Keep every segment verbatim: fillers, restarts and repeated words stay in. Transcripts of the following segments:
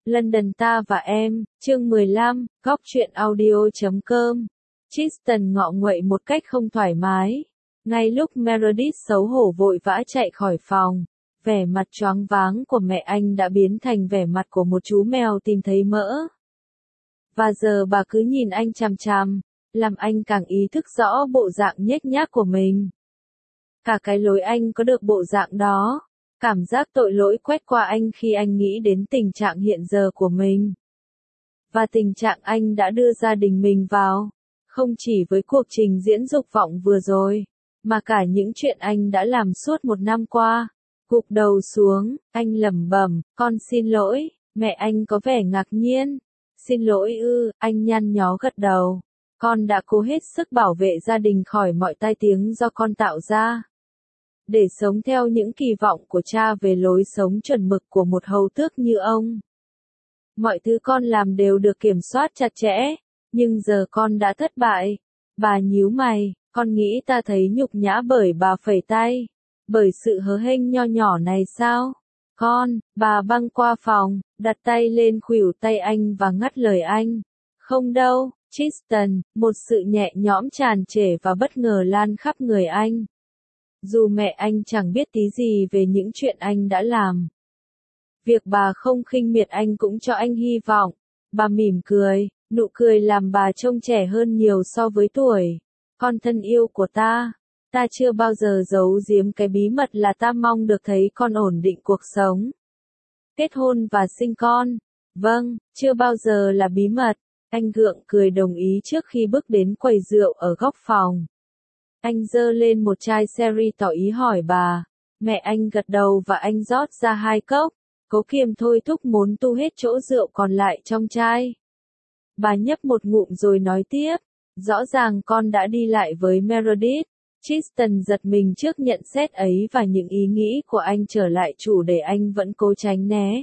London ta và em, chương mười lăm, góc truyện audio chấm com. Tristan ngọ nguậy một cách không thoải mái. Ngay lúc Meredith xấu hổ vội vã chạy khỏi phòng, vẻ mặt choáng váng của mẹ anh đã biến thành vẻ mặt của một chú mèo tìm thấy mỡ. Và giờ bà cứ nhìn anh chằm chằm, làm anh càng ý thức rõ bộ dạng nhếch nhác của mình. Cả cái lối anh có được bộ dạng đó. Cảm giác tội lỗi quét qua anh khi anh nghĩ đến tình trạng hiện giờ của mình. Và tình trạng anh đã đưa gia đình mình vào, không chỉ với cuộc trình diễn dục vọng vừa rồi, mà cả những chuyện anh đã làm suốt một năm qua. Gục đầu xuống, anh lẩm bẩm, con xin lỗi, mẹ anh có vẻ ngạc nhiên. Xin lỗi ư, anh nhăn nhó gật đầu. Con đã cố hết sức bảo vệ gia đình khỏi mọi tai tiếng do con tạo ra. Để sống theo những kỳ vọng của cha về lối sống chuẩn mực của một hầu tước như ông. Mọi thứ con làm đều được kiểm soát chặt chẽ, nhưng giờ con đã thất bại. Bà nhíu mày, con nghĩ ta thấy nhục nhã bởi bà phẩy tay, bởi sự hớ hênh nho nhỏ này sao? Con, bà băng qua phòng, đặt tay lên khuỷu tay anh và ngắt lời anh. Không đâu, Tristan, một sự nhẹ nhõm tràn trề và bất ngờ lan khắp người anh. Dù mẹ anh chẳng biết tí gì về những chuyện anh đã làm. Việc bà không khinh miệt anh cũng cho anh hy vọng. Bà mỉm cười, nụ cười làm bà trông trẻ hơn nhiều so với tuổi. Con thân yêu của ta, ta chưa bao giờ giấu giếm cái bí mật là ta mong được thấy con ổn định cuộc sống. Kết hôn và sinh con. Vâng, chưa bao giờ là bí mật. Anh gượng cười đồng ý trước khi bước đến quầy rượu ở góc phòng. Anh giơ lên một chai sherry tỏ ý hỏi bà. Mẹ anh gật đầu và anh rót ra hai cốc. Cố kiềm thôi thúc muốn tu hết chỗ rượu còn lại trong chai. Bà nhấp một ngụm rồi nói tiếp. Rõ ràng con đã đi lại với Meredith. Tristan giật mình trước nhận xét ấy và những ý nghĩ của anh trở lại chủ đề anh vẫn cố tránh né.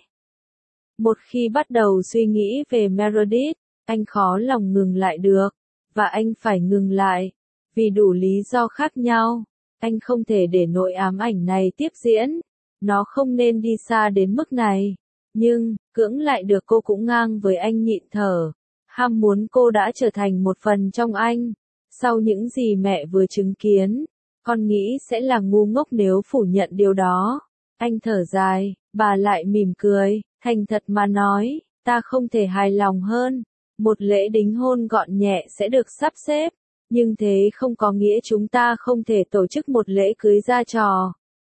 Một khi bắt đầu suy nghĩ về Meredith, anh khó lòng ngừng lại được. Và anh phải ngừng lại. Vì đủ lý do khác nhau, anh không thể để nỗi ám ảnh này tiếp diễn. Nó không nên đi xa đến mức này. Nhưng, cưỡng lại được cô cũng ngang với anh nhịn thở. Ham muốn cô đã trở thành một phần trong anh. Sau những gì mẹ vừa chứng kiến, con nghĩ sẽ là ngu ngốc nếu phủ nhận điều đó. Anh thở dài, bà lại mỉm cười, thành thật mà nói, ta không thể hài lòng hơn. Một lễ đính hôn gọn nhẹ sẽ được sắp xếp. Nhưng thế không có nghĩa chúng ta không thể tổ chức một lễ cưới ra trò.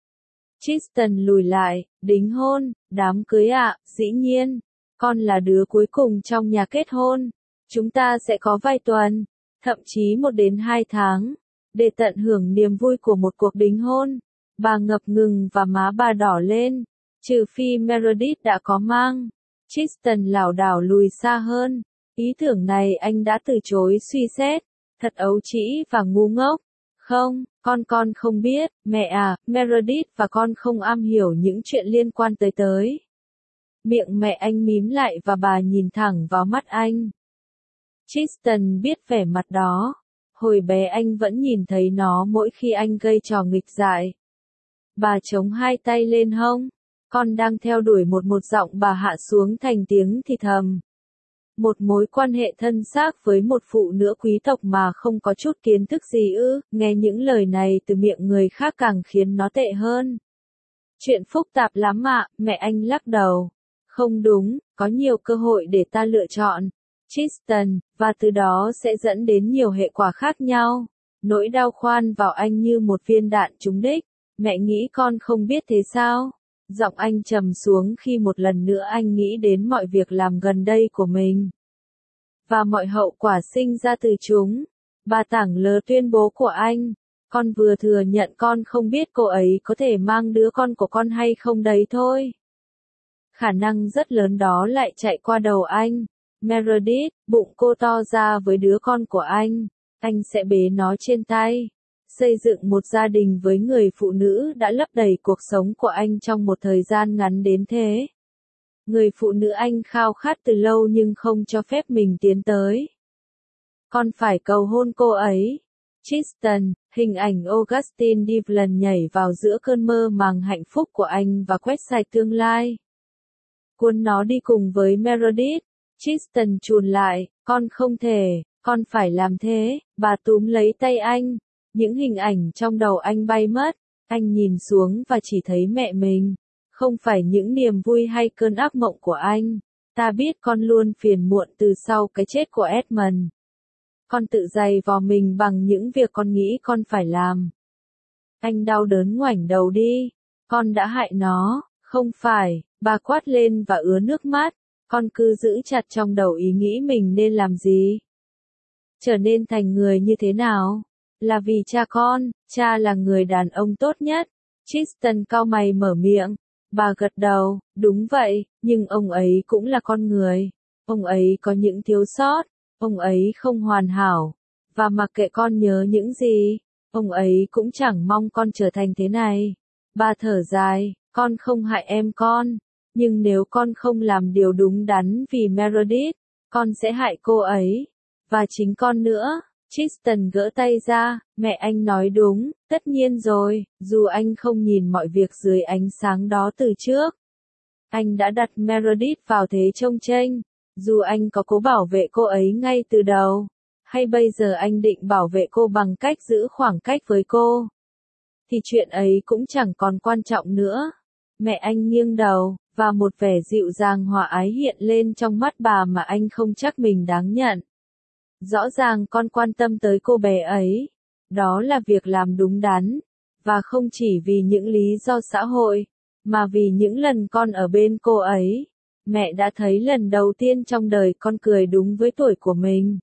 Tristan lùi lại, đính hôn, đám cưới ạ, à, dĩ nhiên. Con là đứa cuối cùng trong nhà kết hôn. Chúng ta sẽ có vài tuần, thậm chí một đến hai tháng, để tận hưởng niềm vui của một cuộc đính hôn. Bà ngập ngừng và má bà đỏ lên. Trừ phi Meredith đã có mang. Tristan lảo đảo lùi xa hơn. Ý tưởng này anh đã từ chối suy xét. Thật ấu trĩ và ngu ngốc. Không, con con không biết, mẹ à, Meredith và con không am hiểu những chuyện liên quan tới tới. Miệng mẹ anh mím lại và bà nhìn thẳng vào mắt anh. Tristan biết vẻ mặt đó. Hồi bé anh vẫn nhìn thấy nó mỗi khi anh gây trò nghịch dại. Bà chống hai tay lên hông. Con đang theo đuổi một một giọng bà hạ xuống thành tiếng thì thầm. Một mối quan hệ thân xác với một phụ nữ quý tộc mà không có chút kiến thức gì ư, nghe những lời này từ miệng người khác càng khiến nó tệ hơn. Chuyện phức tạp lắm ạ, mẹ anh lắc đầu. Không đúng, có nhiều cơ hội để ta lựa chọn. Tristan, và từ đó sẽ dẫn đến nhiều hệ quả khác nhau. Nỗi đau khoan vào anh như một viên đạn trúng đích. Mẹ nghĩ con không biết thế sao? Giọng anh trầm xuống khi một lần nữa anh nghĩ đến mọi việc làm gần đây của mình. Và mọi hậu quả sinh ra từ chúng. Bà tảng lờ tuyên bố của anh. Con vừa thừa nhận con không biết cô ấy có thể mang đứa con của con hay không đấy thôi. Khả năng rất lớn đó lại chạy qua đầu anh. Meredith, bụng cô to ra với đứa con của anh. Anh sẽ bế nó trên tay. Xây dựng một gia đình với người phụ nữ đã lấp đầy cuộc sống của anh trong một thời gian ngắn đến thế. Người phụ nữ anh khao khát từ lâu nhưng không cho phép mình tiến tới. Con phải cầu hôn cô ấy. Tristan, hình ảnh Augustine Devlin nhảy vào giữa cơn mơ màng hạnh phúc của anh và quét sạch tương lai. cuốn nó đi cùng với Meredith. Tristan chùn lại, con không thể, con phải làm thế, bà túm lấy tay anh. Những hình ảnh trong đầu anh bay mất, anh nhìn xuống và chỉ thấy mẹ mình. Không phải những niềm vui hay cơn ác mộng của anh. Ta biết con luôn phiền muộn từ sau cái chết của Edmund. Con tự dày vò mình bằng những việc con nghĩ con phải làm. Anh đau đớn ngoảnh đầu đi. Con đã hại nó, không phải, bà quát lên và ứa nước mắt. Con cứ giữ chặt trong đầu ý nghĩ mình nên làm gì. Trở nên thành người như thế nào? Là vì cha con, cha là người đàn ông tốt nhất. Tristan cau mày mở miệng. Bà gật đầu, đúng vậy, nhưng ông ấy cũng là con người. Ông ấy có những thiếu sót, ông ấy không hoàn hảo. Và mặc kệ con nhớ những gì, ông ấy cũng chẳng mong con trở thành thế này. Bà thở dài, con không hại em con. Nhưng nếu con không làm điều đúng đắn vì Meredith, con sẽ hại cô ấy. Và chính con nữa. Tristan gỡ tay ra, mẹ anh nói đúng, tất nhiên rồi, dù anh không nhìn mọi việc dưới ánh sáng đó từ trước. Anh đã đặt Meredith vào thế trông chênh, dù anh có cố bảo vệ cô ấy ngay từ đầu, hay bây giờ anh định bảo vệ cô bằng cách giữ khoảng cách với cô, thì chuyện ấy cũng chẳng còn quan trọng nữa. Mẹ anh nghiêng đầu, và một vẻ dịu dàng hòa ái hiện lên trong mắt bà mà anh không chắc mình đáng nhận. Rõ ràng con quan tâm tới cô bé ấy. Đó là việc làm đúng đắn. Và không chỉ vì những lý do xã hội, mà vì những lần con ở bên cô ấy. Mẹ đã thấy lần đầu tiên trong đời con cười đúng với tuổi của mình.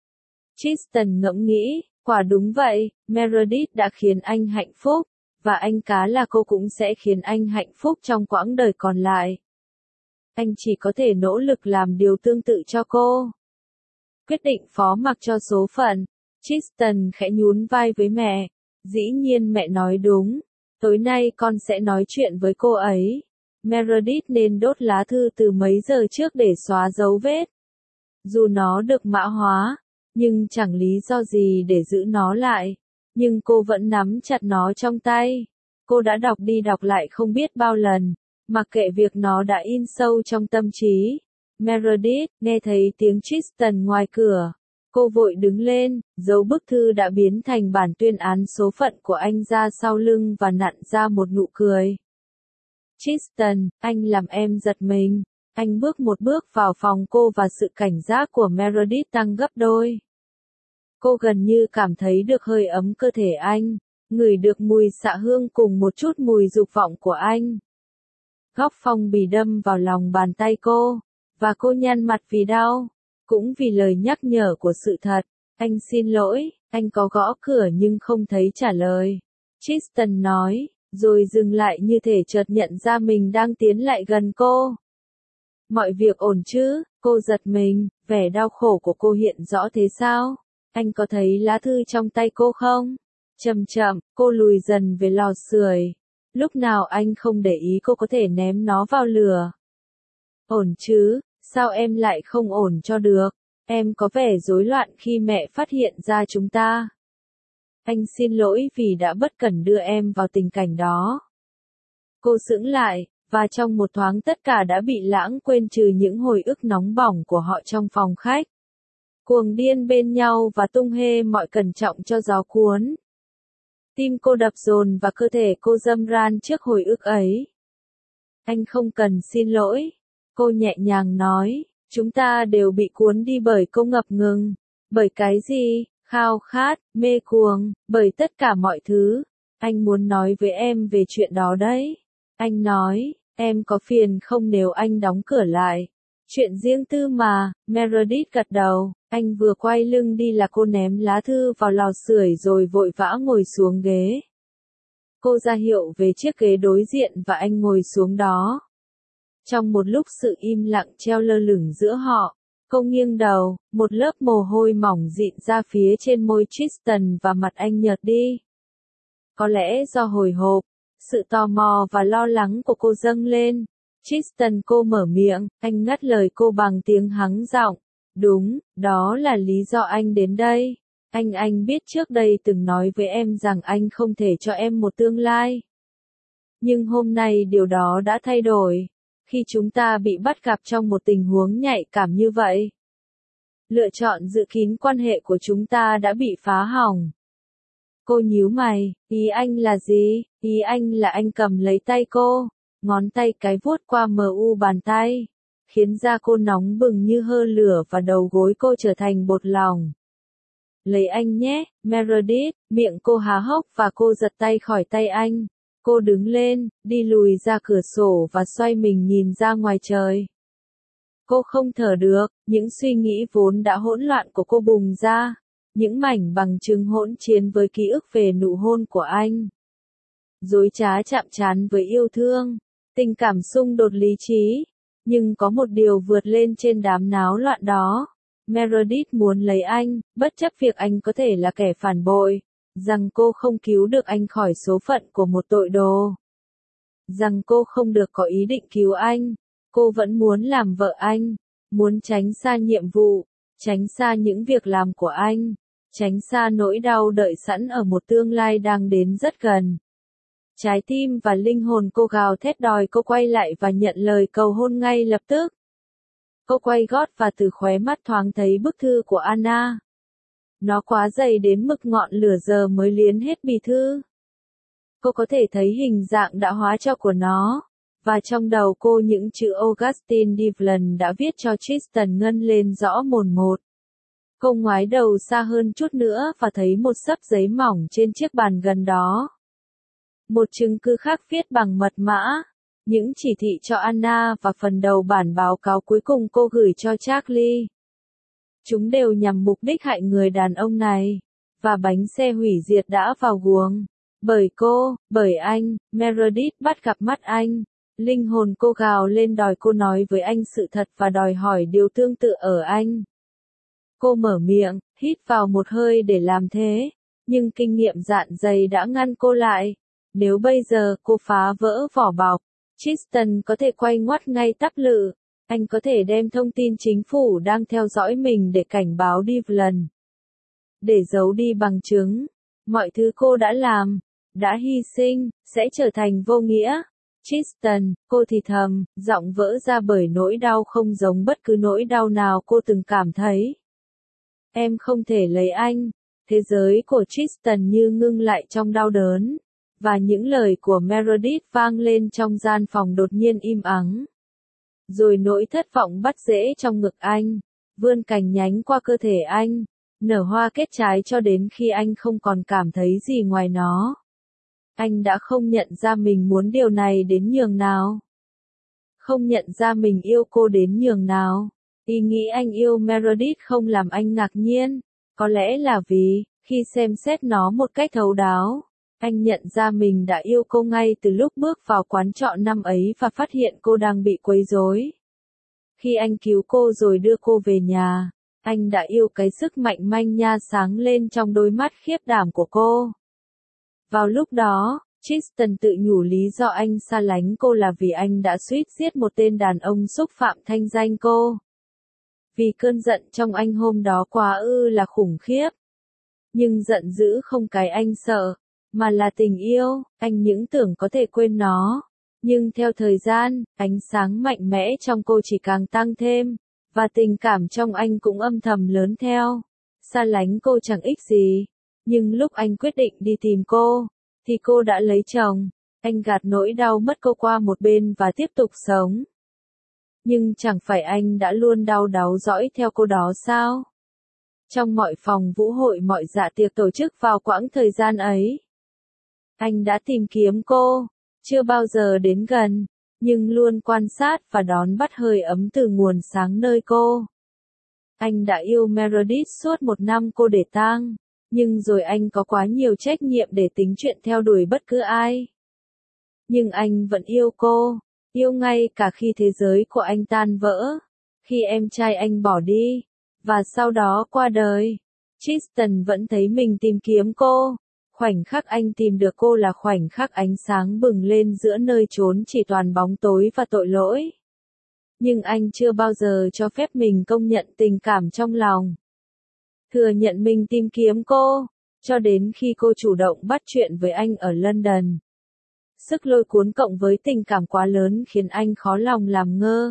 Tristan ngẫm nghĩ, quả đúng vậy, Meredith đã khiến anh hạnh phúc, và anh cá là cô cũng sẽ khiến anh hạnh phúc trong quãng đời còn lại. Anh chỉ có thể nỗ lực làm điều tương tự cho cô. Quyết định phó mặc cho số phận. Tristan khẽ nhún vai với mẹ. Dĩ nhiên mẹ nói đúng. Tối nay con sẽ nói chuyện với cô ấy. Meredith nên đốt lá thư từ mấy giờ trước để xóa dấu vết. Dù nó được mã hóa, nhưng chẳng lý do gì để giữ nó lại. Nhưng cô vẫn nắm chặt nó trong tay. Cô đã đọc đi đọc lại không biết bao lần, mặc kệ việc nó đã in sâu trong tâm trí. Meredith nghe thấy tiếng Tristan ngoài cửa. Cô vội đứng lên, giấu bức thư đã biến thành bản tuyên án số phận của anh ra sau lưng và nặn ra một nụ cười. Tristan, anh làm em giật mình. Anh bước một bước vào phòng cô và sự cảnh giác của Meredith tăng gấp đôi. Cô gần như cảm thấy được hơi ấm cơ thể anh, ngửi được mùi xạ hương cùng một chút mùi dục vọng của anh. Góc phong bì đâm vào lòng bàn tay cô, và cô nhăn mặt vì đau, cũng vì lời nhắc nhở của sự thật. Anh xin lỗi, anh có gõ cửa nhưng không thấy trả lời. Tristan nói, rồi dừng lại như thể chợt nhận ra mình đang tiến lại gần cô. Mọi việc ổn chứ? Cô giật mình, vẻ đau khổ của cô hiện rõ thế sao? Anh có thấy lá thư trong tay cô không? Chậm chậm, cô lùi dần về lò sưởi. Lúc nào anh không để ý cô có thể ném nó vào lửa. Ổn chứ, sao em lại không ổn cho được? Em có vẻ rối loạn khi mẹ phát hiện ra chúng ta. Anh xin lỗi vì đã bất cẩn đưa em vào tình cảnh đó. Cô sững lại, và trong một thoáng tất cả đã bị lãng quên trừ những hồi ức nóng bỏng của họ trong phòng khách. Cuồng điên bên nhau và tung hê mọi cẩn trọng cho gió cuốn. Tim cô đập dồn và cơ thể cô râm ran trước hồi ức ấy. Anh không cần xin lỗi. Cô nhẹ nhàng nói, chúng ta đều bị cuốn đi bởi cô ngập ngừng. Bởi cái gì? Khao khát, mê cuồng, bởi tất cả mọi thứ. Anh muốn nói với em về chuyện đó đấy. Anh nói, em có phiền không nếu anh đóng cửa lại? Chuyện riêng tư mà. Meredith gật đầu. Anh vừa quay lưng đi là cô ném lá thư vào lò sưởi rồi vội vã ngồi xuống ghế. Cô ra hiệu về chiếc ghế đối diện và anh ngồi xuống đó. Trong một lúc sự im lặng treo lơ lửng giữa họ, cô nghiêng đầu, một lớp mồ hôi mỏng dịn ra phía trên môi Tristan và mặt anh nhợt đi. Có lẽ do hồi hộp, sự tò mò và lo lắng của cô dâng lên. Tristan, cô mở miệng, anh ngắt lời cô bằng tiếng hắng giọng. Đúng, đó là lý do anh đến đây. Anh anh biết trước đây từng nói với em rằng anh không thể cho em một tương lai. Nhưng hôm nay điều đó đã thay đổi. khi chúng ta bị bắt gặp trong một tình huống nhạy cảm như vậy. Lựa chọn giữ kín quan hệ của chúng ta đã bị phá hỏng. Cô nhíu mày, ý anh là gì? Ý anh là anh cầm lấy tay cô, ngón tay cái vuốt qua mờ u bàn tay, khiến da cô nóng bừng như hơ lửa và đầu gối cô trở thành bột lòng. Lấy anh nhé, Meredith, miệng cô há hốc và cô giật tay khỏi tay anh. Cô đứng lên, đi lùi ra cửa sổ và xoay mình nhìn ra ngoài trời. Cô không thở được, những suy nghĩ vốn đã hỗn loạn của cô bùng ra. Những mảnh bằng chứng hỗn chiến với ký ức về nụ hôn của anh. Dối trá chạm trán với yêu thương, tình cảm xung đột lý trí. Nhưng có một điều vượt lên trên đám náo loạn đó. Meredith muốn lấy anh, bất chấp việc anh có thể là kẻ phản bội. Rằng cô không cứu được anh khỏi số phận của một tội đồ. Rằng cô không được có ý định cứu anh. Cô vẫn muốn làm vợ anh. Muốn tránh xa nhiệm vụ. Tránh xa những việc làm của anh. Tránh xa nỗi đau đợi sẵn ở một tương lai đang đến rất gần. Trái tim và linh hồn cô gào thét đòi cô quay lại và nhận lời cầu hôn ngay lập tức. Cô quay gót và từ khóe mắt thoáng thấy bức thư của Anna. Nó quá dày đến mức ngọn lửa giờ mới liến hết bì thư. Cô có thể thấy hình dạng đã hóa cho của nó. Và trong đầu cô những chữ Augustine Devlin đã viết cho Tristan ngân lên rõ mồn một. Cô ngoái đầu xa hơn chút nữa và thấy một xấp giấy mỏng trên chiếc bàn gần đó. Một chứng cứ khác viết bằng mật mã. Những chỉ thị cho Anna và phần đầu bản báo cáo cuối cùng cô gửi cho Charlie. Chúng đều nhằm mục đích hại người đàn ông này. Và bánh xe hủy diệt đã vào guồng. Bởi cô, bởi anh, Meredith bắt gặp mắt anh. Linh hồn cô gào lên đòi cô nói với anh sự thật và đòi hỏi điều tương tự ở anh. Cô mở miệng, hít vào một hơi để làm thế. Nhưng kinh nghiệm dạn dày đã ngăn cô lại. Nếu bây giờ cô phá vỡ vỏ bọc, Tristan có thể quay ngoắt ngay tắp lự. Anh có thể đem thông tin chính phủ đang theo dõi mình để cảnh báo Devlin. Để giấu đi bằng chứng. Mọi thứ cô đã làm, đã hy sinh, sẽ trở thành vô nghĩa. Tristan, cô thì thầm, giọng vỡ ra bởi nỗi đau không giống bất cứ nỗi đau nào cô từng cảm thấy. Em không thể lấy anh. Thế giới của Tristan như ngưng lại trong đau đớn. Và những lời của Meredith vang lên trong gian phòng đột nhiên im ắng. Rồi nỗi thất vọng bắt rễ trong ngực anh. Vươn cành nhánh qua cơ thể anh. Nở hoa kết trái cho đến khi anh không còn cảm thấy gì ngoài nó. Anh đã không nhận ra mình muốn điều này đến nhường nào. Không nhận ra mình yêu cô đến nhường nào. Ý nghĩ anh yêu Meredith không làm anh ngạc nhiên. Có lẽ là vì, khi xem xét nó một cách thấu đáo, anh nhận ra mình đã yêu cô ngay từ lúc bước vào quán trọ năm ấy và phát hiện cô đang bị quấy rối. Khi anh cứu cô rồi đưa cô về nhà, anh đã yêu cái sức mạnh manh nha sáng lên trong đôi mắt khiếp đảm của cô. Vào lúc đó, Tristan tự nhủ lý do anh xa lánh cô là vì anh đã suýt giết một tên đàn ông xúc phạm thanh danh cô. Vì cơn giận trong anh hôm đó quá ư là khủng khiếp. Nhưng giận dữ không cái anh sợ, mà là tình yêu, anh những tưởng có thể quên nó. Nhưng theo thời gian, ánh sáng mạnh mẽ trong cô chỉ càng tăng thêm, và tình cảm trong anh cũng âm thầm lớn theo. Xa lánh cô chẳng ích gì, nhưng lúc anh quyết định đi tìm cô, thì cô đã lấy chồng. Anh gạt nỗi đau mất cô qua một bên và tiếp tục sống. Nhưng chẳng phải anh đã luôn đau đáu dõi theo cô đó sao? Trong mọi phòng vũ hội mọi dạ tiệc tổ chức vào quãng thời gian ấy, anh đã tìm kiếm cô, chưa bao giờ đến gần, nhưng luôn quan sát và đón bắt hơi ấm từ nguồn sáng nơi cô. Anh đã yêu Meredith suốt một năm cô để tang, nhưng rồi anh có quá nhiều trách nhiệm để tính chuyện theo đuổi bất cứ ai. Nhưng anh vẫn yêu cô, yêu ngay cả khi thế giới của anh tan vỡ, khi em trai anh bỏ đi, và sau đó qua đời. Tristan vẫn thấy mình tìm kiếm cô. Khoảnh khắc anh tìm được cô là khoảnh khắc ánh sáng bừng lên giữa nơi trốn chỉ toàn bóng tối và tội lỗi. Nhưng anh chưa bao giờ cho phép mình công nhận tình cảm trong lòng. Thừa nhận mình tìm kiếm cô, cho đến khi cô chủ động bắt chuyện với anh ở London. Sức lôi cuốn cộng với tình cảm quá lớn khiến anh khó lòng làm ngơ.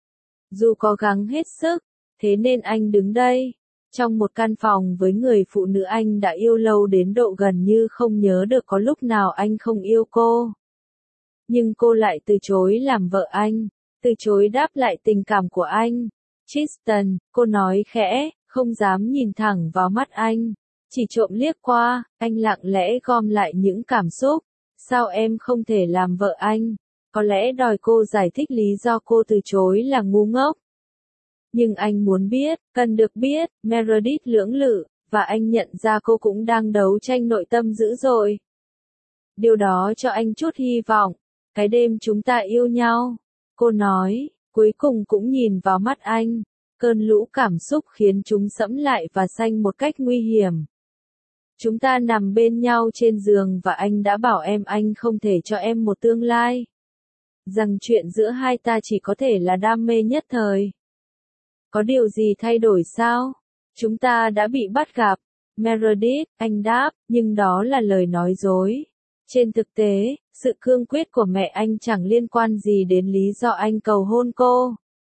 Dù cố gắng hết sức, thế nên anh đứng đây, trong một căn phòng với người phụ nữ anh đã yêu lâu đến độ gần như không nhớ được có lúc nào anh không yêu cô. Nhưng cô lại từ chối làm vợ anh, từ chối đáp lại tình cảm của anh. Tristan, cô nói khẽ, không dám nhìn thẳng vào mắt anh, chỉ trộm liếc qua, anh lặng lẽ gom lại những cảm xúc. Sao em không thể làm vợ anh? Có lẽ đòi cô giải thích lý do cô từ chối là ngu ngốc. Nhưng anh muốn biết, cần được biết, Meredith lưỡng lự, và anh nhận ra cô cũng đang đấu tranh nội tâm dữ dội. Điều đó cho anh chút hy vọng. Cái đêm chúng ta yêu nhau, cô nói, cuối cùng cũng nhìn vào mắt anh. Cơn lũ cảm xúc khiến chúng sẫm lại và xanh một cách nguy hiểm. Chúng ta nằm bên nhau trên giường và anh đã bảo em anh không thể cho em một tương lai. Rằng chuyện giữa hai ta chỉ có thể là đam mê nhất thời. Có điều gì thay đổi sao? Chúng ta đã bị bắt gặp. Meredith, anh đáp, nhưng đó là lời nói dối. Trên thực tế, sự cương quyết của mẹ anh chẳng liên quan gì đến lý do anh cầu hôn cô.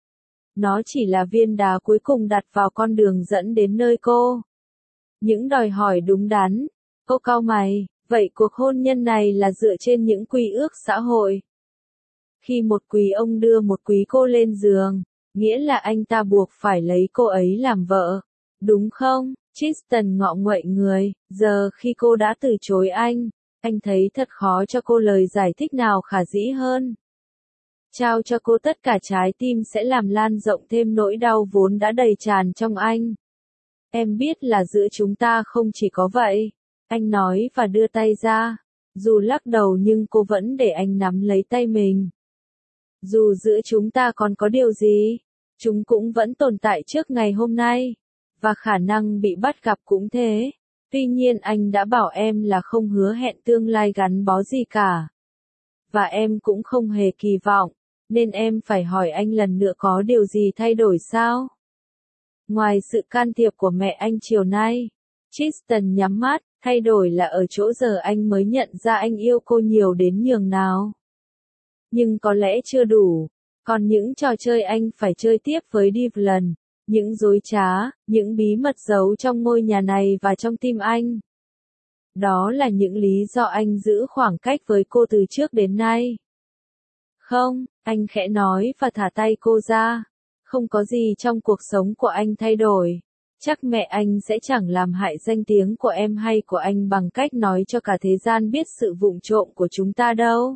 Nó chỉ là viên đá cuối cùng đặt vào con đường dẫn đến nơi cô. Những đòi hỏi đúng đắn. Cô cau mày, vậy cuộc hôn nhân này là dựa trên những quy ước xã hội. Khi một quý ông đưa một quý cô lên giường, nghĩa là anh ta buộc phải lấy cô ấy làm vợ. Đúng không? Tristan ngọ nguậy người, giờ khi cô đã từ chối anh, anh thấy thật khó cho cô lời giải thích nào khả dĩ hơn. Trao cho cô tất cả trái tim sẽ làm lan rộng thêm nỗi đau vốn đã đầy tràn trong anh. Em biết là giữa chúng ta không chỉ có vậy, anh nói và đưa tay ra. Dù lắc đầu nhưng cô vẫn để anh nắm lấy tay mình. Dù giữa chúng ta còn có điều gì, chúng cũng vẫn tồn tại trước ngày hôm nay. Và khả năng bị bắt gặp cũng thế. Tuy nhiên anh đã bảo em là không hứa hẹn tương lai gắn bó gì cả. Và em cũng không hề kỳ vọng, nên em phải hỏi anh lần nữa có điều gì thay đổi sao? Ngoài sự can thiệp của mẹ anh chiều nay, Tristan nhắm mắt, thay đổi là ở chỗ giờ anh mới nhận ra anh yêu cô nhiều đến nhường nào. Nhưng có lẽ chưa đủ, còn những trò chơi anh phải chơi tiếp với Devlin, những dối trá, những bí mật giấu trong ngôi nhà này và trong tim anh. Đó là những lý do anh giữ khoảng cách với cô từ trước đến nay. Không, anh khẽ nói và thả tay cô ra. Không có gì trong cuộc sống của anh thay đổi. Chắc mẹ anh sẽ chẳng làm hại danh tiếng của em hay của anh bằng cách nói cho cả thế gian biết sự vụng trộm của chúng ta đâu.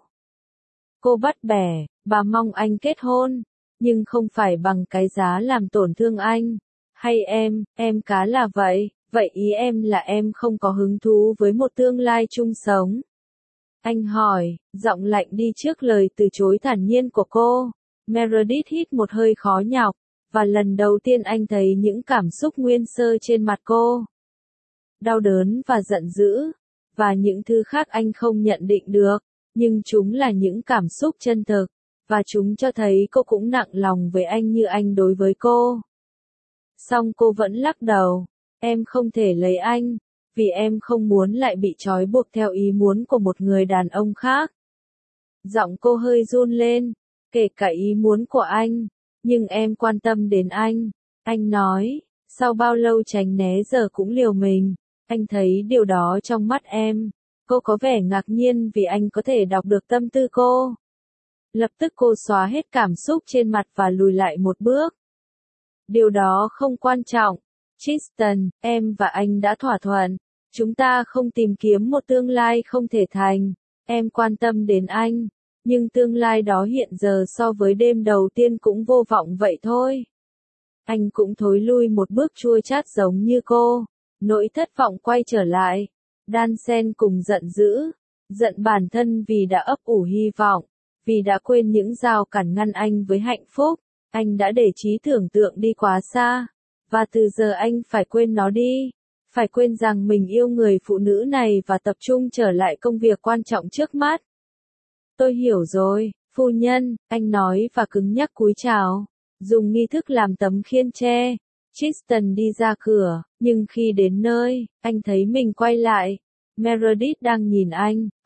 Cô bắt bẻ, bà mong anh kết hôn, nhưng không phải bằng cái giá làm tổn thương anh. Hay em, em cá là vậy, vậy ý em là em không có hứng thú với một tương lai chung sống. Anh hỏi, giọng lạnh đi trước lời từ chối thản nhiên của cô. Meredith hít một hơi khó nhọc, và lần đầu tiên anh thấy những cảm xúc nguyên sơ trên mặt cô. Đau đớn và giận dữ, và những thứ khác anh không nhận định được, nhưng chúng là những cảm xúc chân thực, và chúng cho thấy cô cũng nặng lòng với anh như anh đối với cô. Song cô vẫn lắc đầu, em không thể lấy anh, vì em không muốn lại bị trói buộc theo ý muốn của một người đàn ông khác. Giọng cô hơi run lên, kể cả ý muốn của anh, nhưng em quan tâm đến anh. Anh nói, sau bao lâu tránh né giờ cũng liều mình, anh thấy điều đó trong mắt em. Cô có vẻ ngạc nhiên vì anh có thể đọc được tâm tư cô. Lập tức cô xóa hết cảm xúc trên mặt và lùi lại một bước. Điều đó không quan trọng. Tristan, em và anh đã thỏa thuận. Chúng ta không tìm kiếm một tương lai không thể thành. Em quan tâm đến anh. Nhưng tương lai đó hiện giờ so với đêm đầu tiên cũng vô vọng vậy thôi. Anh cũng thối lui một bước chua chát giống như cô. Nỗi thất vọng quay trở lại. Đan xen cùng giận dữ. Giận bản thân vì đã ấp ủ hy vọng. Vì đã quên những rào cản ngăn anh với hạnh phúc. Anh đã để trí tưởng tượng đi quá xa. Và từ giờ anh phải quên nó đi. Phải quên rằng mình yêu người phụ nữ này và tập trung trở lại công việc quan trọng trước mắt. Tôi hiểu rồi, phu nhân, anh nói và cứng nhắc cúi chào. Dùng nghi thức làm tấm khiên tre. Tristan đi ra cửa, nhưng khi đến nơi, anh thấy mình quay lại. Meredith đang nhìn anh,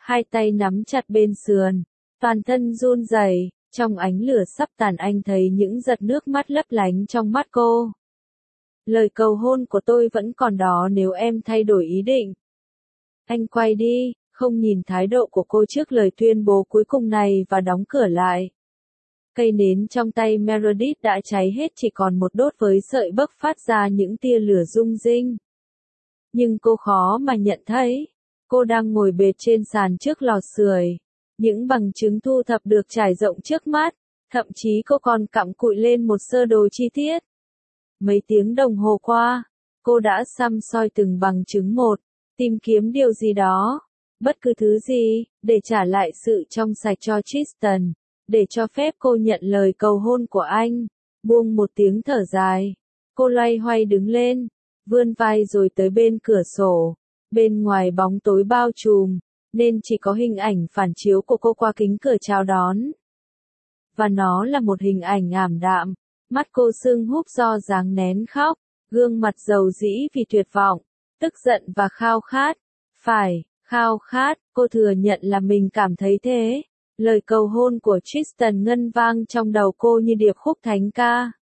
hai tay nắm chặt bên sườn, toàn thân run rẩy, trong ánh lửa sắp tàn anh thấy những giọt nước mắt lấp lánh trong mắt cô. Lời cầu hôn của tôi vẫn còn đó nếu em thay đổi ý định. Anh quay đi, không nhìn thái độ của cô trước lời tuyên bố cuối cùng này và đóng cửa lại. Cây nến trong tay Meredith đã cháy hết, chỉ còn một đốt với sợi bấc phát ra những tia lửa rung rinh. Nhưng cô khó mà nhận thấy, cô đang ngồi bệt trên sàn trước lò sưởi. Những bằng chứng thu thập được trải rộng trước mắt, thậm chí cô còn cặm cụi lên một sơ đồ chi tiết. Mấy tiếng đồng hồ qua, cô đã săm soi từng bằng chứng một, tìm kiếm điều gì đó, bất cứ thứ gì, để trả lại sự trong sạch cho Tristan, để cho phép cô nhận lời cầu hôn của anh. Buông một tiếng thở dài, cô loay hoay đứng lên, vươn vai rồi tới bên cửa sổ. Bên ngoài bóng tối bao trùm, nên chỉ có hình ảnh phản chiếu của cô qua kính cửa chào đón. Và nó là một hình ảnh ảm đạm, mắt cô sưng húp do dáng nén khóc, gương mặt dầu dĩ vì tuyệt vọng, tức giận và khao khát. Phải, khao khát, cô thừa nhận là mình cảm thấy thế. Lời cầu hôn của Tristan ngân vang trong đầu cô như điệp khúc thánh ca.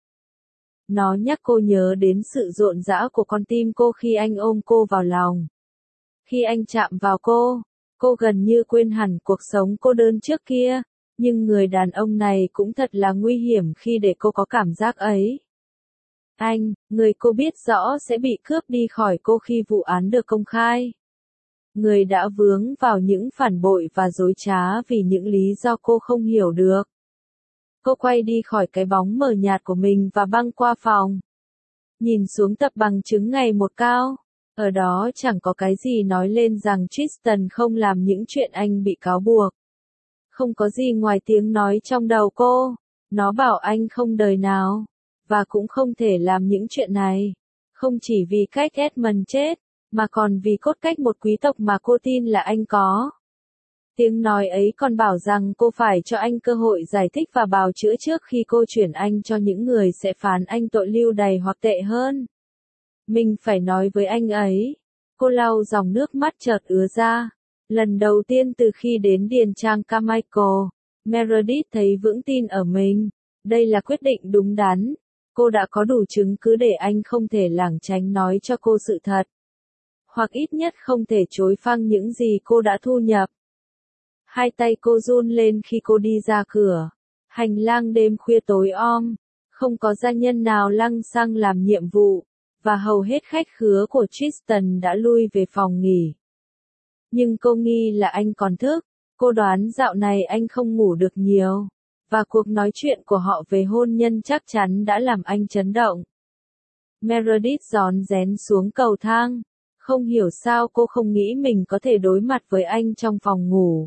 Nó nhắc cô nhớ đến sự rộn rã của con tim cô khi anh ôm cô vào lòng. Khi anh chạm vào cô, cô gần như quên hẳn cuộc sống cô đơn trước kia, nhưng người đàn ông này cũng thật là nguy hiểm khi để cô có cảm giác ấy. Anh, người cô biết rõ sẽ bị cướp đi khỏi cô khi vụ án được công khai. Người đã vướng vào những phản bội và dối trá vì những lý do cô không hiểu được. Cô quay đi khỏi cái bóng mờ nhạt của mình và băng qua phòng. Nhìn xuống tập bằng chứng ngày một cao. Ở đó chẳng có cái gì nói lên rằng Tristan không làm những chuyện anh bị cáo buộc. Không có gì ngoài tiếng nói trong đầu cô. Nó bảo anh không đời nào. Và cũng không thể làm những chuyện này. Không chỉ vì cách Edmund chết, mà còn vì cốt cách một quý tộc mà cô tin là anh có. Tiếng nói ấy còn bảo rằng cô phải cho anh cơ hội giải thích và bào chữa trước khi cô chuyển anh cho những người sẽ phán anh tội lưu đày hoặc tệ hơn. Mình phải nói với anh ấy. Cô lau dòng nước mắt chợt ứa ra. Lần đầu tiên từ khi đến điền trang Carmichael, Meredith thấy vững tin ở mình. Đây là quyết định đúng đắn. Cô đã có đủ chứng cứ để anh không thể lảng tránh nói cho cô sự thật. Hoặc ít nhất không thể chối phăng những gì cô đã thu nhập. Hai tay cô run lên khi cô đi ra cửa. Hành lang đêm khuya tối om, không có gia nhân nào lăng xăng làm nhiệm vụ, và hầu hết khách khứa của Tristan đã lui về phòng nghỉ. Nhưng cô nghi là anh còn thức, cô đoán dạo này anh không ngủ được nhiều, và cuộc nói chuyện của họ về hôn nhân chắc chắn đã làm anh chấn động. Meredith rón rén xuống cầu thang, không hiểu sao cô không nghĩ mình có thể đối mặt với anh trong phòng ngủ.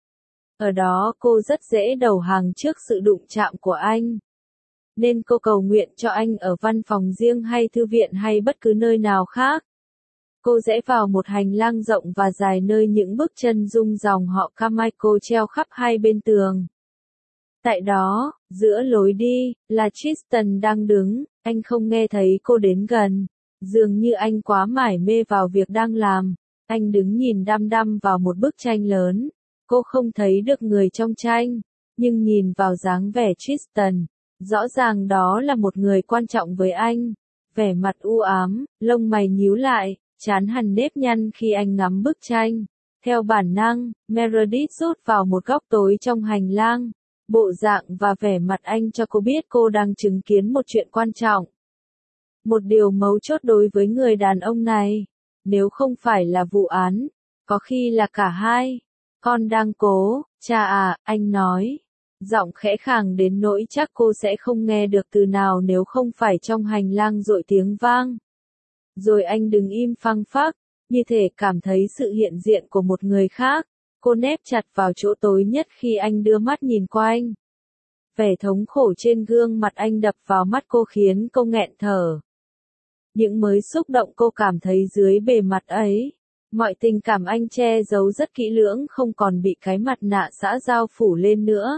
Ở đó cô rất dễ đầu hàng trước sự đụng chạm của anh. Nên cô cầu nguyện cho anh ở văn phòng riêng hay thư viện hay bất cứ nơi nào khác. Cô rẽ vào một hành lang rộng và dài nơi những bước chân rung dòng họ Carmichael treo khắp hai bên tường. Tại đó, giữa lối đi, là Tristan đang đứng, anh không nghe thấy cô đến gần. Dường như anh quá mải mê vào việc đang làm. Anh đứng nhìn đăm đăm vào một bức tranh lớn. Cô không thấy được người trong tranh, nhưng nhìn vào dáng vẻ Tristan, rõ ràng đó là một người quan trọng với anh. Vẻ mặt u ám, lông mày nhíu lại, trán hằn nếp nhăn khi anh ngắm bức tranh. Theo bản năng, Meredith rút vào một góc tối trong hành lang. Bộ dạng và vẻ mặt anh cho cô biết cô đang chứng kiến một chuyện quan trọng. Một điều mấu chốt đối với người đàn ông này, nếu không phải là vụ án, có khi là cả hai. Con đang cố, cha à, anh nói. Giọng khẽ khàng đến nỗi chắc cô sẽ không nghe được từ nào nếu không phải trong hành lang dội tiếng vang. Rồi anh đứng im phăng phắc, như thể cảm thấy sự hiện diện của một người khác. Cô nép chặt vào chỗ tối nhất khi anh đưa mắt nhìn qua anh. Vẻ thống khổ trên gương mặt anh đập vào mắt cô khiến cô nghẹn thở. Những mới xúc động cô cảm thấy dưới bề mặt ấy. Mọi tình cảm anh che giấu rất kỹ lưỡng không còn bị cái mặt nạ xã giao phủ lên nữa.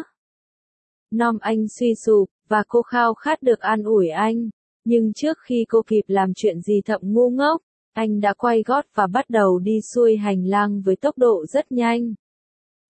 Nom anh suy sụp, và cô khao khát được an ủi anh. Nhưng trước khi cô kịp làm chuyện gì thậm ngu ngốc, anh đã quay gót và bắt đầu đi xuôi hành lang với tốc độ rất nhanh.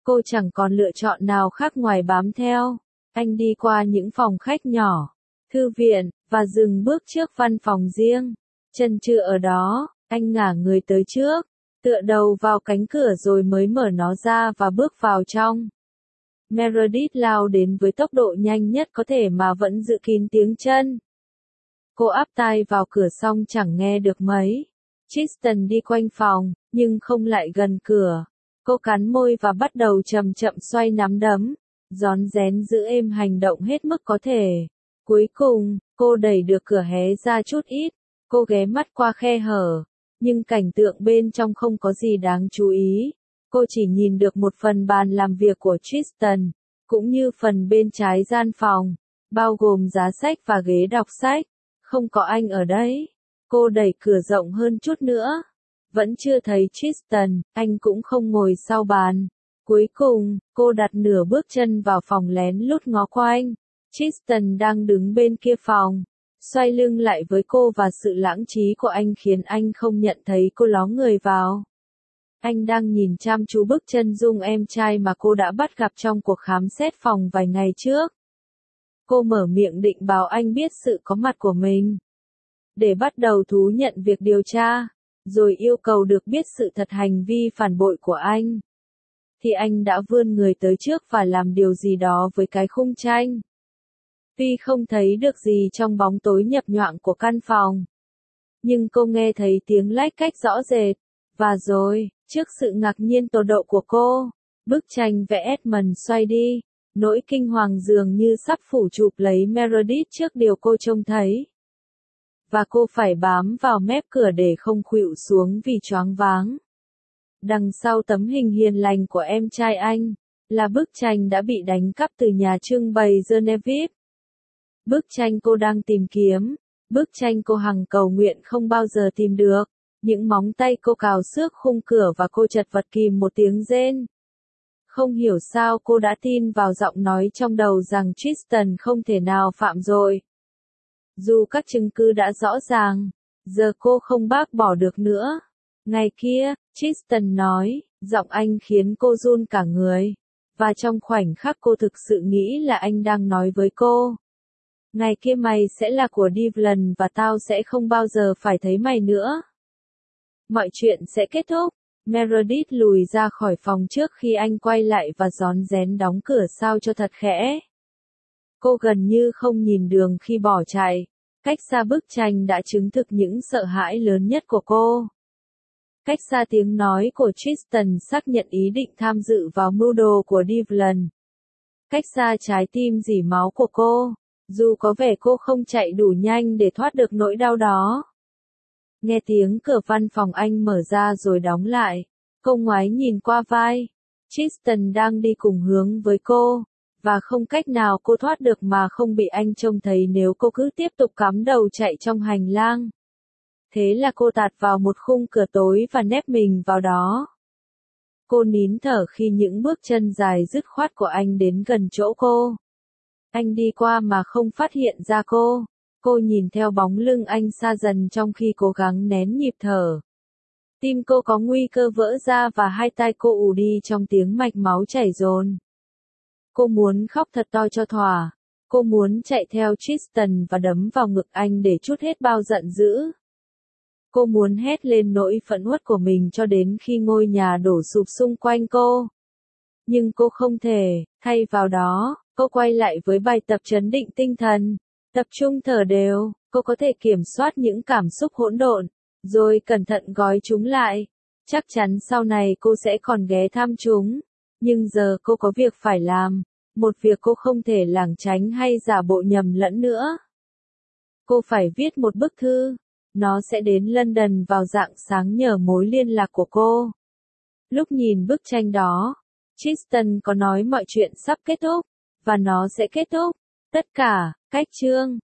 Cô chẳng còn lựa chọn nào khác ngoài bám theo. Anh đi qua những phòng khách nhỏ, thư viện, và dừng bước trước văn phòng riêng. Chân chưa ở đó, anh ngả người tới trước, tựa đầu vào cánh cửa rồi mới mở nó ra và bước vào trong. Meredith lao đến với tốc độ nhanh nhất có thể mà vẫn giữ kín tiếng chân. Cô áp tai vào cửa xong chẳng nghe được mấy. Tristan đi quanh phòng, nhưng không lại gần cửa. Cô cắn môi và bắt đầu chậm chậm xoay nắm đấm, rón rén giữ êm hành động hết mức có thể. Cuối cùng, cô đẩy được cửa hé ra chút ít. Cô ghé mắt qua khe hở, nhưng cảnh tượng bên trong không có gì đáng chú ý. Cô chỉ nhìn được một phần bàn làm việc của Tristan, cũng như phần bên trái gian phòng, bao gồm giá sách và ghế đọc sách. Không có anh ở đấy. Cô đẩy cửa rộng hơn chút nữa. Vẫn chưa thấy Tristan, anh cũng không ngồi sau bàn. Cuối cùng, cô đặt nửa bước chân vào phòng lén lút ngó quanh. Tristan đang đứng bên kia phòng, xoay lưng lại với cô và sự lãng trí của anh khiến anh không nhận thấy cô ló người vào. Anh đang nhìn chăm chú bức chân dung em trai mà cô đã bắt gặp trong cuộc khám xét phòng vài ngày trước. Cô mở miệng định báo anh biết sự có mặt của mình, để bắt đầu thú nhận việc điều tra, rồi yêu cầu được biết sự thật hành vi phản bội của anh. Thì anh đã vươn người tới trước và làm điều gì đó với cái khung tranh. Tuy không thấy được gì trong bóng tối nhập nhoạng của căn phòng, nhưng cô nghe thấy tiếng lách cách rõ rệt. Và rồi, trước sự ngạc nhiên tột độ của cô, bức tranh vẽ Edmund xoay đi, nỗi kinh hoàng dường như sắp phủ chụp lấy Meredith trước điều cô trông thấy. Và cô phải bám vào mép cửa để không khuỵu xuống vì choáng váng. Đằng sau tấm hình hiền lành của em trai anh, là bức tranh đã bị đánh cắp từ nhà trưng bày Genevieve. Bức tranh cô đang tìm kiếm, bức tranh cô hằng cầu nguyện không bao giờ tìm được. Những móng tay cô cào xước khung cửa và cô chật vật kìm một tiếng rên. Không hiểu sao cô đã tin vào giọng nói trong đầu rằng Tristan không thể nào phạm tội. Dù các chứng cứ đã rõ ràng, giờ cô không bác bỏ được nữa. Ngày kia, Tristan nói, giọng anh khiến cô run cả người. Và trong khoảnh khắc cô thực sự nghĩ là anh đang nói với cô. Ngày kia mày sẽ là của Devlin và tao sẽ không bao giờ phải thấy mày nữa. Mọi chuyện sẽ kết thúc. Meredith lùi ra khỏi phòng trước khi anh quay lại và rón rén đóng cửa sao cho thật khẽ. Cô gần như không nhìn đường khi bỏ chạy. Cách xa bức tranh đã chứng thực những sợ hãi lớn nhất của cô. Cách xa tiếng nói của Tristan xác nhận ý định tham dự vào mưu đồ của Devlin. Cách xa trái tim rỉ máu của cô, dù có vẻ cô không chạy đủ nhanh để thoát được nỗi đau đó. Nghe tiếng cửa văn phòng anh mở ra rồi đóng lại, cô ngoái nhìn qua vai. Tristan đang đi cùng hướng với cô, và không cách nào cô thoát được mà không bị anh trông thấy nếu cô cứ tiếp tục cắm đầu chạy trong hành lang. Thế là cô tạt vào một khung cửa tối và nép mình vào đó. Cô nín thở khi những bước chân dài dứt khoát của anh đến gần chỗ cô. Anh đi qua mà không phát hiện ra cô. Cô nhìn theo bóng lưng anh xa dần trong khi cố gắng nén nhịp thở. Tim cô có nguy cơ vỡ ra và hai tai cô ù đi trong tiếng mạch máu chảy dồn. Cô muốn khóc thật to cho thỏa. Cô muốn chạy theo Tristan và đấm vào ngực anh để trút hết bao giận dữ. Cô muốn hét lên nỗi phẫn uất của mình cho đến khi ngôi nhà đổ sụp xung quanh cô. Nhưng cô không thể, thay vào đó, cô quay lại với bài tập trấn định tinh thần. Tập trung thở đều, cô có thể kiểm soát những cảm xúc hỗn độn, rồi cẩn thận gói chúng lại. Chắc chắn sau này cô sẽ còn ghé thăm chúng. Nhưng giờ cô có việc phải làm, một việc cô không thể lảng tránh hay giả bộ nhầm lẫn nữa. Cô phải viết một bức thư. Nó sẽ đến London vào rạng sáng nhờ mối liên lạc của cô. Lúc nhìn bức tranh đó, Tristan có nói mọi chuyện sắp kết thúc, và nó sẽ kết thúc. Tất cả, cách chương.